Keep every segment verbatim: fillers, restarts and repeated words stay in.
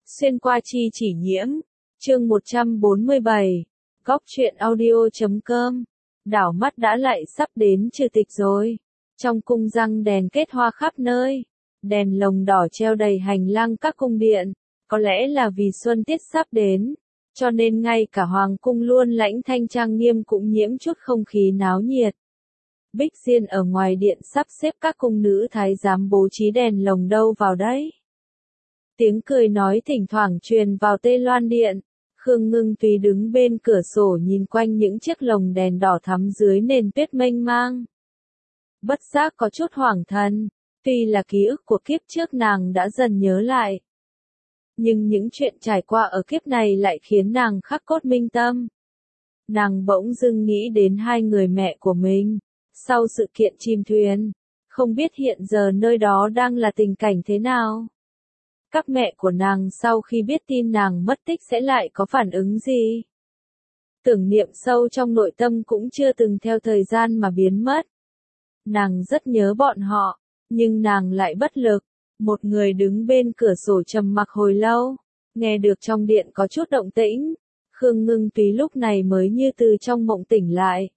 Xuyên qua chi chỉ nhiễm, chương một trăm bốn mươi bảy, góc truyện audio chấm com. Đảo mắt đã lại sắp đến trừ tịch rồi. Trong cung răng đèn kết hoa khắp nơi, đèn lồng đỏ treo đầy hành lang các cung điện, có lẽ là vì xuân tiết sắp đến, cho nên ngay cả hoàng cung luôn lãnh thanh trang nghiêm cũng nhiễm chút không khí náo nhiệt. Bích Diên ở ngoài điện sắp xếp các cung nữ thái giám bố trí đèn lồng đâu vào đấy. Tiếng cười nói thỉnh thoảng truyền vào Tê Loan Điện, Khương Ngưng Tùy đứng bên cửa sổ nhìn quanh những chiếc lồng đèn đỏ thắm dưới nền tuyết mênh mang. Bất giác có chút hoảng thần, tuy là ký ức của kiếp trước nàng đã dần nhớ lại. Nhưng những chuyện trải qua ở kiếp này lại khiến nàng khắc cốt minh tâm. Nàng bỗng dưng nghĩ đến hai người mẹ của mình, sau sự kiện chìm thuyền, không biết hiện giờ nơi đó đang là tình cảnh thế nào. Các mẹ của nàng sau khi biết tin nàng mất tích sẽ lại có phản ứng gì? Tưởng niệm sâu trong nội tâm cũng chưa từng theo thời gian mà biến mất. Nàng rất nhớ bọn họ, nhưng nàng lại bất lực. Một người đứng bên cửa sổ trầm mặc hồi lâu, nghe được trong điện có chút động tĩnh. Khương Ngưng Tùy lúc này mới như từ trong mộng tỉnh lại.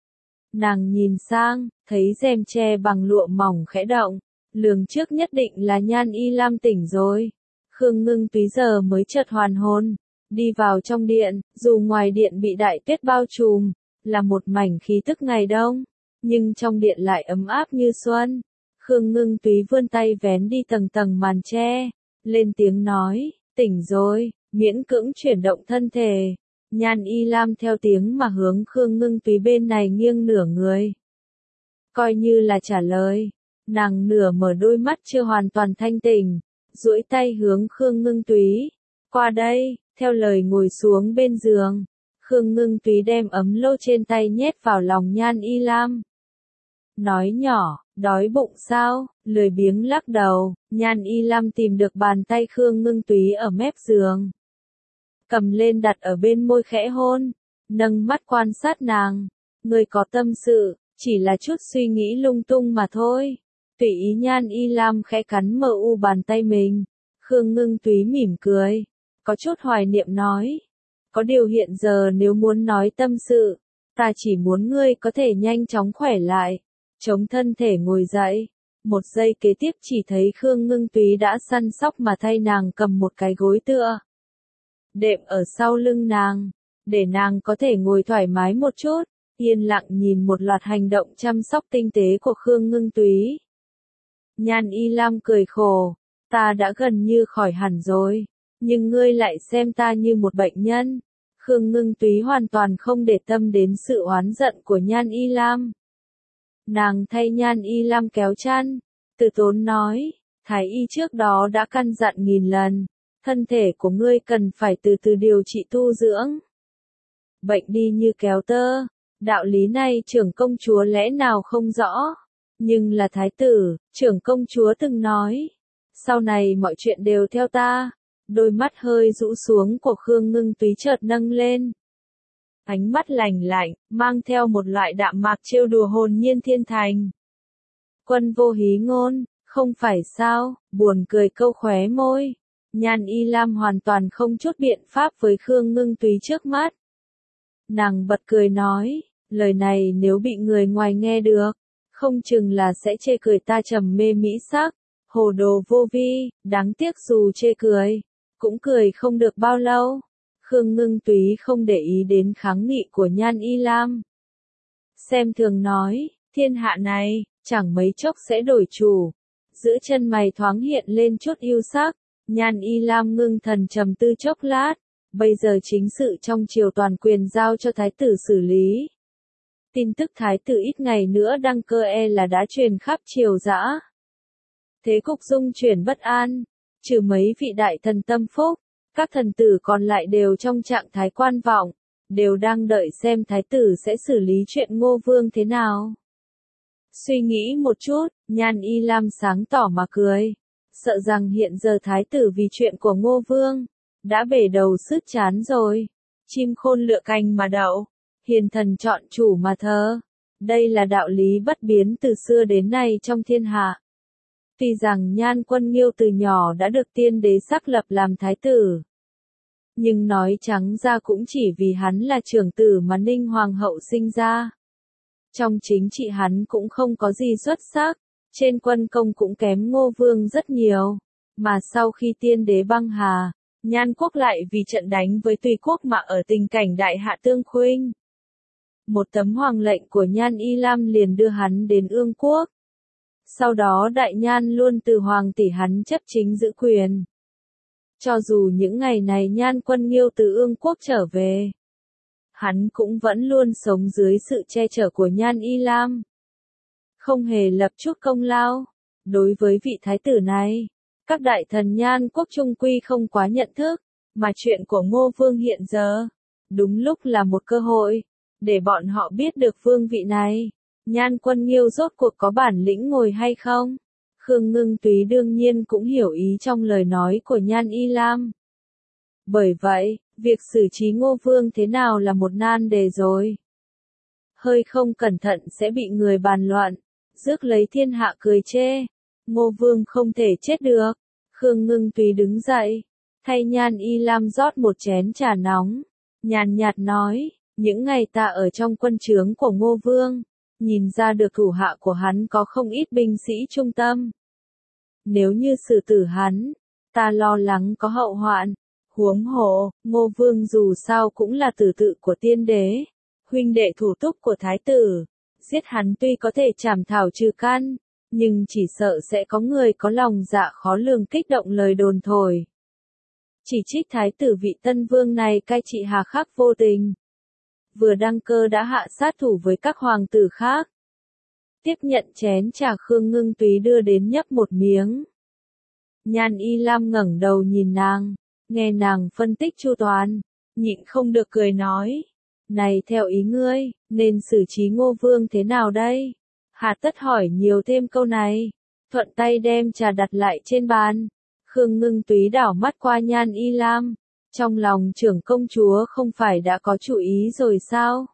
Nàng nhìn sang, thấy rèm tre bằng lụa mỏng khẽ động. Lường trước nhất định là Nhan Y Lam tỉnh rồi. Khương Ngưng Tùy giờ mới chợt hoàn hồn, đi vào trong điện, dù ngoài điện bị đại tuyết bao trùm, là một mảnh khí tức ngày đông, nhưng trong điện lại ấm áp như xuân. Khương Ngưng Tùy vươn tay vén đi tầng tầng màn tre, lên tiếng nói, tỉnh rồi, miễn cưỡng chuyển động thân thể. Nhan Y Lam theo tiếng mà hướng Khương Ngưng Tùy bên này nghiêng nửa người. Coi như là trả lời. Nàng nửa mở đôi mắt chưa hoàn toàn thanh tỉnh, duỗi tay hướng Khương Ngưng Tùy. Qua đây, theo lời ngồi xuống bên giường. Khương Ngưng Tùy đem ấm lô trên tay nhét vào lòng Nhan Y Lam. Nói nhỏ, đói bụng sao, lười biếng lắc đầu. Nhan Y Lam tìm được bàn tay Khương Ngưng Tùy ở mép giường. Cầm lên đặt ở bên môi khẽ hôn, nâng mắt quan sát nàng. Người có tâm sự, chỉ là chút suy nghĩ lung tung mà thôi. Tùy ý Nhan Y Lam khẽ cắn mờ u bàn tay mình. Khương Ngưng Tùy mỉm cười, có chút hoài niệm nói. Có điều hiện giờ nếu muốn nói tâm sự, ta chỉ muốn ngươi có thể nhanh chóng khỏe lại. Chống thân thể ngồi dậy. Một giây kế tiếp chỉ thấy Khương Ngưng Tùy đã săn sóc mà thay nàng cầm một cái gối tựa. Đệm ở sau lưng nàng, để nàng có thể ngồi thoải mái một chút, yên lặng nhìn một loạt hành động chăm sóc tinh tế của Khương Ngưng Tùy. Nhan Y Lam cười khổ, ta đã gần như khỏi hẳn rồi, nhưng ngươi lại xem ta như một bệnh nhân. Khương Ngưng Tùy hoàn toàn không để tâm đến sự oán giận của Nhan Y Lam. Nàng thay Nhan Y Lam kéo chăn, từ tốn nói, Thái y trước đó đã căn dặn nghìn lần, thân thể của ngươi cần phải từ từ điều trị tu dưỡng. Bệnh đi như kéo tơ, đạo lý này trưởng công chúa lẽ nào không rõ. Nhưng là thái tử, trưởng công chúa từng nói, sau này mọi chuyện đều theo ta. Đôi mắt hơi rũ xuống của Khương Ngưng Tùy chợt nâng lên. Ánh mắt lạnh lạnh, mang theo một loại đạm mạc trêu đùa hồn nhiên thiên thành. Quân vô hí ngôn, không phải sao, buồn cười câu khóe môi. Nhan Y Lam hoàn toàn không chút biện pháp với Khương Ngưng Tùy trước mắt. Nàng bật cười nói, lời này nếu bị người ngoài nghe được, không chừng là sẽ chê cười ta trầm mê mỹ sắc, hồ đồ vô vi, đáng tiếc dù chê cười, cũng cười không được bao lâu. Khương Ngưng Tùy không để ý đến kháng nghị của Nhan Y Lam. Xem thường nói, thiên hạ này, chẳng mấy chốc sẽ đổi chủ. Giữa chân mày thoáng hiện lên chút yêu sắc, Nhan Y Lam ngưng thần trầm tư chốc lát, bây giờ chính sự trong triều toàn quyền giao cho thái tử xử lý. Tin tức thái tử ít ngày nữa đăng cơ e là đã truyền khắp triều dã. Thế cục dung chuyển bất an, trừ mấy vị đại thần tâm phúc, các thần tử còn lại đều trong trạng thái quan vọng, đều đang đợi xem thái tử sẽ xử lý chuyện Ngô Vương thế nào. Suy nghĩ một chút, Nhan Y Lam sáng tỏ mà cười, sợ rằng hiện giờ thái tử vì chuyện của Ngô Vương, đã bể đầu sứt chán rồi. Chim khôn lựa cành mà đậu, hiền thần chọn chủ mà thờ. Đây là đạo lý bất biến từ xưa đến nay trong thiên hạ. Tuy rằng Nhan Quân Nghiêu từ nhỏ đã được tiên đế xác lập làm thái tử, nhưng nói trắng ra cũng chỉ vì hắn là trưởng tử mà Ninh Hoàng hậu sinh ra. Trong chính trị hắn cũng không có gì xuất sắc, trên quân công cũng kém Ngô Vương rất nhiều, mà sau khi tiên đế băng hà, Nhan quốc lại vì trận đánh với Tùy quốc mà ở tình cảnh đại hạ tương khuynh. Một tấm hoàng lệnh của Nhan Y Lam liền đưa hắn đến Ương quốc. Sau đó Đại Nhan luôn từ hoàng tỷ hắn chấp chính giữ quyền. Cho dù những ngày này Nhan Quân Nghiêu từ Ương quốc trở về, hắn cũng vẫn luôn sống dưới sự che chở của Nhan Y Lam, không hề lập chút công lao. Đối với vị thái tử này, các đại thần Nhan quốc trung quy không quá nhận thức, mà chuyện của Ngô Vương hiện giờ, đúng lúc là một cơ hội, để bọn họ biết được vương vị này, Nhan Quân Nghiêu rốt cuộc có bản lĩnh ngồi hay không. Khương Ngưng Túy đương nhiên cũng hiểu ý trong lời nói của Nhan Y Lam. Bởi vậy, việc xử trí Ngô Vương thế nào là một nan đề rồi. Hơi không cẩn thận sẽ bị người bàn luận, rước lấy thiên hạ cười chê. Ngô Vương không thể chết được. Khương Ngưng Túy đứng dậy, thay Nhan Y Lam rót một chén trà nóng, nhàn nhạt nói, những ngày ta ở trong quân trướng của Ngô Vương, nhìn ra được thủ hạ của hắn có không ít binh sĩ trung tâm. Nếu như xử tử hắn, ta lo lắng có hậu hoạn. Huống hồ, Ngô Vương dù sao cũng là tử tự của tiên đế, huynh đệ thủ túc của thái tử. Giết hắn tuy có thể trảm thảo trừ căn, nhưng chỉ sợ sẽ có người có lòng dạ khó lường kích động lời đồn thổi. Chỉ trích thái tử vị tân vương này cai trị hà khắc vô tình. Vừa đăng cơ đã hạ sát thủ với các hoàng tử khác. Tiếp nhận chén trà Khương Ngưng Túy đưa đến nhấp một miếng. Nhan Y Lam ngẩng đầu nhìn nàng, nghe nàng phân tích chu toàn, nhịn không được cười nói. Này theo ý ngươi, nên xử trí Ngô Vương thế nào đây? Hà tất hỏi nhiều thêm câu này, thuận tay đem trà đặt lại trên bàn. Khương Ngưng Túy đảo mắt qua Nhan Y Lam, trong lòng trưởng công chúa không phải đã có chủ ý rồi sao?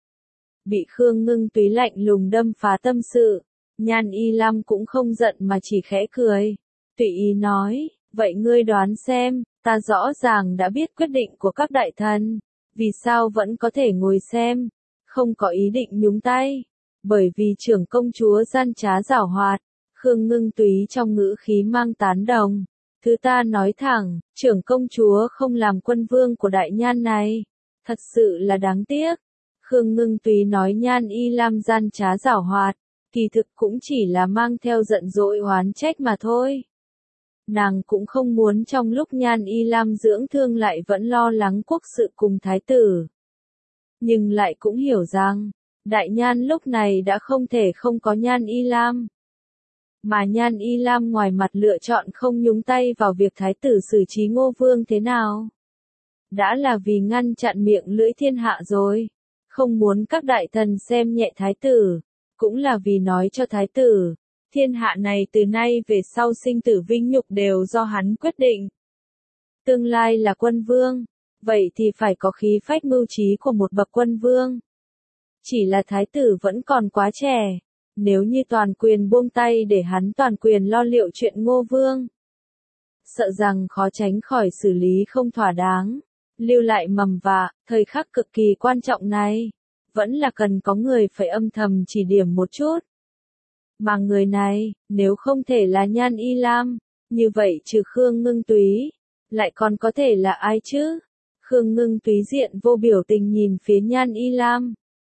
Bị Khương Ngưng Túy lạnh lùng đâm phá tâm sự, Nhan Y Lam cũng không giận mà chỉ khẽ cười, tùy ý nói, vậy ngươi đoán xem, ta rõ ràng đã biết quyết định của các đại thần, vì sao vẫn có thể ngồi xem, không có ý định nhúng tay, bởi vì trưởng công chúa gian trá giảo hoạt. Khương Ngưng Túy trong ngữ khí mang tán đồng. Thứ ta nói thẳng, trưởng công chúa không làm quân vương của đại nhan này, thật sự là đáng tiếc. Khương Ngưng Túy nói Nhan Y Lam gian trá giảo hoạt, kỳ thực cũng chỉ là mang theo giận dỗi oán trách mà thôi. Nàng cũng không muốn trong lúc Nhan Y Lam dưỡng thương lại vẫn lo lắng quốc sự cùng thái tử. Nhưng lại cũng hiểu rằng, đại nhan lúc này đã không thể không có Nhan Y Lam. Mà Nhan Y Lam ngoài mặt lựa chọn không nhúng tay vào việc thái tử xử trí Ngô Vương thế nào. Đã là vì ngăn chặn miệng lưỡi thiên hạ rồi. Không muốn các đại thần xem nhẹ thái tử. Cũng là vì nói cho thái tử, thiên hạ này từ nay về sau sinh tử vinh nhục đều do hắn quyết định. Tương lai là quân vương, vậy thì phải có khí phách mưu trí của một bậc quân vương. Chỉ là thái tử vẫn còn quá trẻ. Nếu như toàn quyền buông tay để hắn toàn quyền lo liệu chuyện Ngô Vương, sợ rằng khó tránh khỏi xử lý không thỏa đáng, lưu lại mầm vạ, thời khắc cực kỳ quan trọng này, vẫn là cần có người phải âm thầm chỉ điểm một chút. Mà người này, nếu không thể là Nhan Y Lam, như vậy trừ Khương Ngưng Túy, lại còn có thể là ai chứ? Khương Ngưng Túy diện vô biểu tình nhìn phía Nhan Y Lam.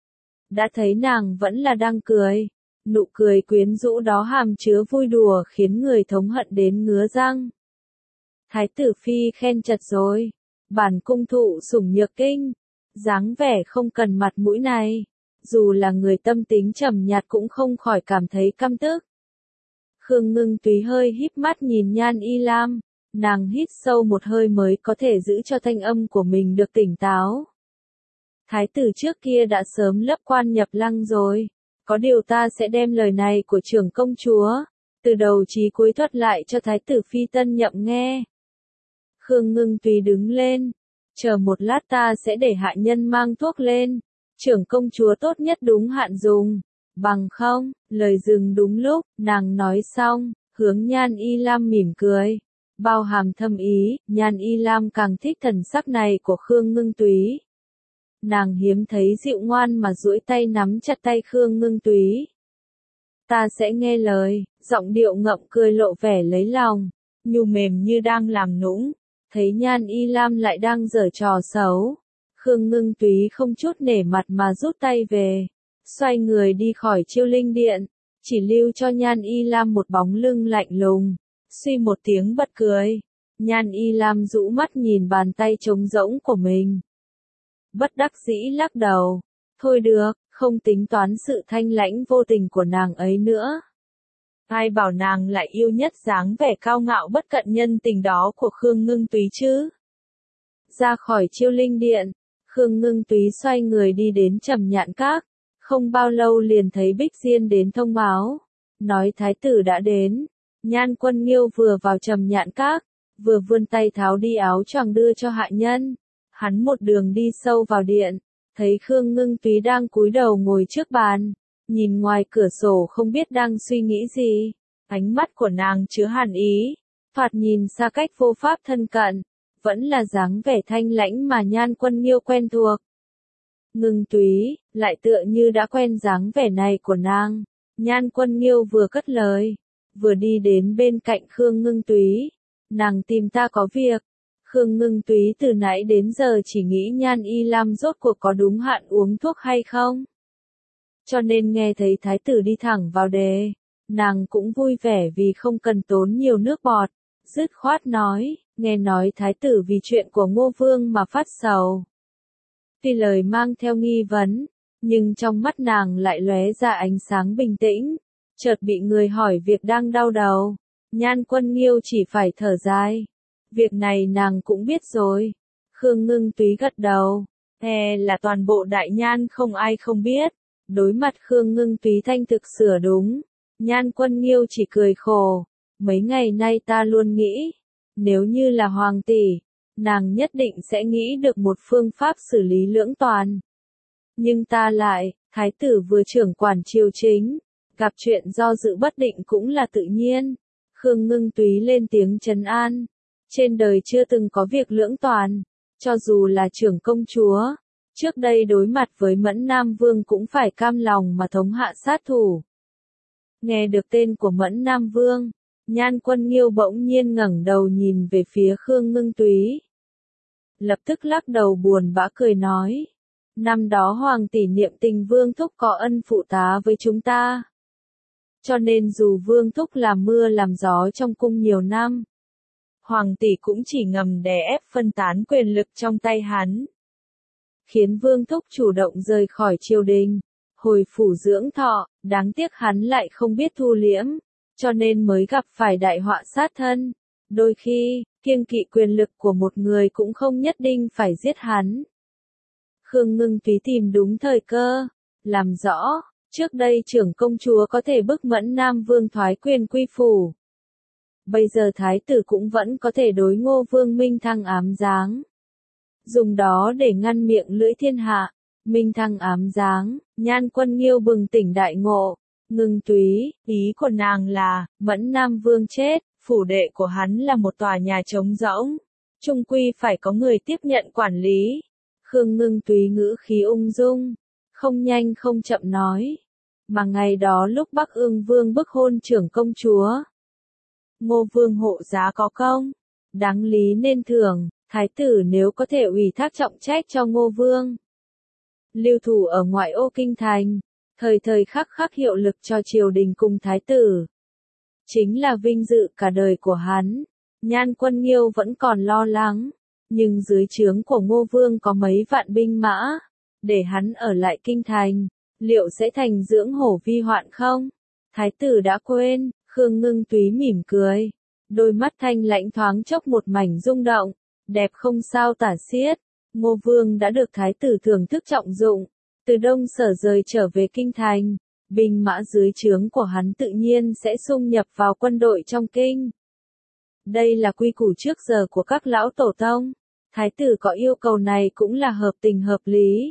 Đã thấy nàng vẫn là đang cười. Nụ cười quyến rũ đó hàm chứa vui đùa khiến người thống hận đến ngứa răng. Thái tử phi khen chật rồi. Bản cung thụ sủng nhược kinh. Dáng vẻ không cần mặt mũi này. Dù là người tâm tính trầm nhạt cũng không khỏi cảm thấy căm tức. Khương Ngưng Túy hơi híp mắt nhìn Nhan Y Lam. Nàng hít sâu một hơi mới có thể giữ cho thanh âm của mình được tỉnh táo. Thái tử trước kia đã sớm lấp quan nhập lăng rồi. Có điều ta sẽ đem lời này của trưởng công chúa, từ đầu chí cuối thuật lại cho thái tử phi tân nhậm nghe. Khương Ngưng Túy đứng lên, chờ một lát ta sẽ để hạ nhân mang thuốc lên, trưởng công chúa tốt nhất đúng hạn dùng, bằng không, lời dừng đúng lúc, nàng nói xong, hướng Nhan Y Lam mỉm cười, bao hàm thâm ý. Nhan Y Lam càng thích thần sắc này của Khương Ngưng Túy. Nàng hiếm thấy dịu ngoan mà duỗi tay nắm chặt tay Khương Ngưng Túy. Ta sẽ nghe lời, giọng điệu ngậm cười lộ vẻ lấy lòng, nhu mềm như đang làm nũng. Thấy Nhan Y Lam lại đang giở trò xấu, Khương Ngưng Túy không chút nể mặt mà rút tay về, xoay người đi khỏi Chiêu Linh Điện, chỉ lưu cho Nhan Y Lam một bóng lưng lạnh lùng. Suy một tiếng bật cười, Nhan Y Lam rũ mắt nhìn bàn tay trống rỗng của mình. Bất đắc dĩ lắc đầu, thôi được, không tính toán sự thanh lãnh vô tình của nàng ấy nữa. Ai bảo nàng lại yêu nhất dáng vẻ cao ngạo bất cận nhân tình đó của Khương Ngưng Túy chứ. Ra khỏi Chiêu Linh Điện, Khương Ngưng Túy xoay người đi đến Trầm Nhạn Các, không bao lâu liền thấy Bích Diên đến thông báo, nói thái tử đã đến. Nhan Quân Nghiêu vừa vào Trầm Nhạn Các, vừa vươn tay tháo đi áo choàng đưa cho hạ nhân. Hắn một đường đi sâu vào điện, thấy Khương Ngưng Túy đang cúi đầu ngồi trước bàn, nhìn ngoài cửa sổ không biết đang suy nghĩ gì. Ánh mắt của nàng chứa hàn ý, thoạt nhìn xa cách vô pháp thân cận, vẫn là dáng vẻ thanh lãnh mà Nhan Quân Nghiêu quen thuộc. Ngưng Túy, lại tựa như đã quen dáng vẻ này của nàng. Nhan Quân Nghiêu vừa cất lời, vừa đi đến bên cạnh Khương Ngưng Túy. Nàng tìm ta có việc. Khương Ngưng Túy từ nãy đến giờ chỉ nghĩ Nhan Y Lam rốt cuộc có đúng hạn uống thuốc hay không. Cho nên nghe thấy thái tử đi thẳng vào đề, nàng cũng vui vẻ vì không cần tốn nhiều nước bọt, dứt khoát nói, nghe nói thái tử vì chuyện của Ngô Vương mà phát sầu. Tuy lời mang theo nghi vấn, nhưng trong mắt nàng lại lóe ra ánh sáng bình tĩnh, chợt bị người hỏi việc đang đau đầu. Nhan Quân Nghiêu chỉ phải thở dài. Việc này nàng cũng biết rồi. Khương Ngưng Túy gật đầu. E là toàn bộ đại nhan không ai không biết. Đối mặt Khương Ngưng Túy thanh thực sửa đúng. Nhan Quân Nghiêu chỉ cười khổ. Mấy ngày nay ta luôn nghĩ, nếu như là hoàng tỷ, nàng nhất định sẽ nghĩ được một phương pháp xử lý lưỡng toàn. Nhưng ta lại, thái tử vừa trưởng quản triều chính, gặp chuyện do dự bất định cũng là tự nhiên. Khương Ngưng Túy lên tiếng trấn an. Trên đời chưa từng có việc lưỡng toàn, cho dù là trưởng công chúa, trước đây đối mặt với Mẫn Nam Vương cũng phải cam lòng mà thống hạ sát thủ. Nghe được tên của Mẫn Nam Vương, Nhan Quân Nghiêu bỗng nhiên ngẩng đầu nhìn về phía Khương Ngưng Túy. Lập tức lắc đầu buồn bã cười nói, năm đó hoàng tỷ niệm tình Vương Thúc có ân phụ tá với chúng ta. Cho nên dù Vương Thúc làm mưa làm gió trong cung nhiều năm, hoàng tỷ cũng chỉ ngầm đè ép phân tán quyền lực trong tay hắn, khiến Vương Thúc chủ động rời khỏi triều đình, hồi phủ dưỡng thọ. Đáng tiếc hắn lại không biết thu liễm, cho nên mới gặp phải đại họa sát thân. Đôi khi, kiêng kỵ quyền lực của một người cũng không nhất định phải giết hắn. Khương Ngưng Túy tìm đúng thời cơ, làm rõ, trước đây trưởng công chúa có thể bức Mẫn Nam Vương thoái quyền quy phủ. Bây giờ thái tử cũng vẫn có thể đối Ngô Vương minh thăng ám giáng. Dùng đó để ngăn miệng lưỡi thiên hạ. Minh thăng ám giáng, Nhan Quân Nghiêu bừng tỉnh đại ngộ. Ngưng Túy, ý của nàng là, Mẫn Nam Vương chết, phủ đệ của hắn là một tòa nhà trống rỗng. Chung quy phải có người tiếp nhận quản lý. Khương Ngưng Túy ngữ khí ung dung, không nhanh không chậm nói. Mà ngày đó lúc Bắc Ương Vương bức hôn trưởng công chúa, Ngô Vương hộ giá có công, đáng lý nên thưởng, thái tử nếu có thể ủy thác trọng trách cho Ngô Vương. Lưu thủ ở ngoại ô kinh thành, thời thời khắc khắc hiệu lực cho triều đình cùng thái tử. Chính là vinh dự cả đời của hắn. Nhan Quân Nghiêu vẫn còn lo lắng, nhưng dưới trướng của Ngô Vương có mấy vạn binh mã, để hắn ở lại kinh thành, liệu sẽ thành dưỡng hổ vi hoạn không? Thái tử đã quên. Khương Ngưng Túy mỉm cười, đôi mắt thanh lãnh thoáng chốc một mảnh rung động, đẹp không sao tả xiết. Ngô Vương đã được thái tử thưởng thức trọng dụng, từ Đông Sở rời trở về kinh thành, binh mã dưới trướng của hắn tự nhiên sẽ xung nhập vào quân đội trong kinh. Đây là quy củ trước giờ của các lão tổ tông, thái tử có yêu cầu này cũng là hợp tình hợp lý.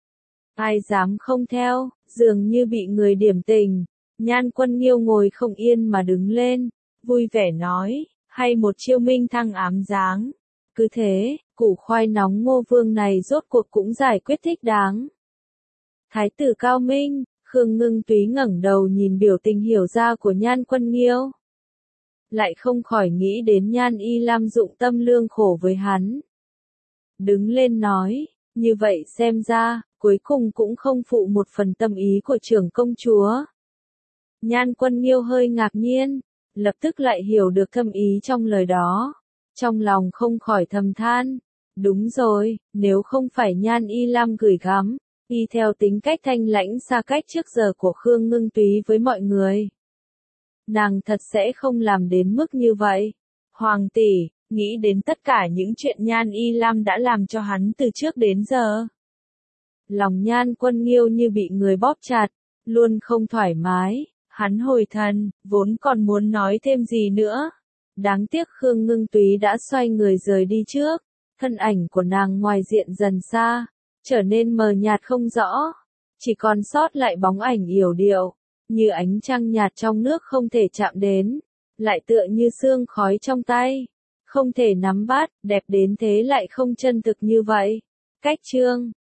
Ai dám không theo, dường như bị người điểm tình. Nhan Quân Nghiêu ngồi không yên mà đứng lên, vui vẻ nói, hay một chiêu minh thăng ám dáng. Cứ thế, củ khoai nóng Ngô Vương này rốt cuộc cũng giải quyết thích đáng. Thái tử Cao Minh, Khương Ngưng Túy ngẩng đầu nhìn biểu tình hiểu ra của Nhan Quân Nghiêu. Lại không khỏi nghĩ đến Nhan Y Lam dụng tâm lương khổ với hắn. Đứng lên nói, như vậy xem ra, cuối cùng cũng không phụ một phần tâm ý của trưởng công chúa. Nhan Quân Nghiêu hơi ngạc nhiên, lập tức lại hiểu được thâm ý trong lời đó. Trong lòng không khỏi thầm than, đúng rồi, nếu không phải Nhan Y Lam gửi gắm, y theo tính cách thanh lãnh xa cách trước giờ của Khương Ngưng Túy với mọi người, nàng thật sẽ không làm đến mức như vậy. Hoàng tỷ, nghĩ đến tất cả những chuyện Nhan Y Lam đã làm cho hắn từ trước đến giờ. Lòng Nhan Quân Nghiêu như bị người bóp chặt, luôn không thoải mái, hắn hồi thần, vốn còn muốn nói thêm gì nữa. Đáng tiếc Khương Ngưng Túy đã xoay người rời đi trước, thân ảnh của nàng ngoài diện dần xa, trở nên mờ nhạt không rõ, chỉ còn sót lại bóng ảnh yểu điệu, như ánh trăng nhạt trong nước không thể chạm đến, lại tựa như sương khói trong tay, không thể nắm bắt, đẹp đến thế lại không chân thực như vậy. Cách chương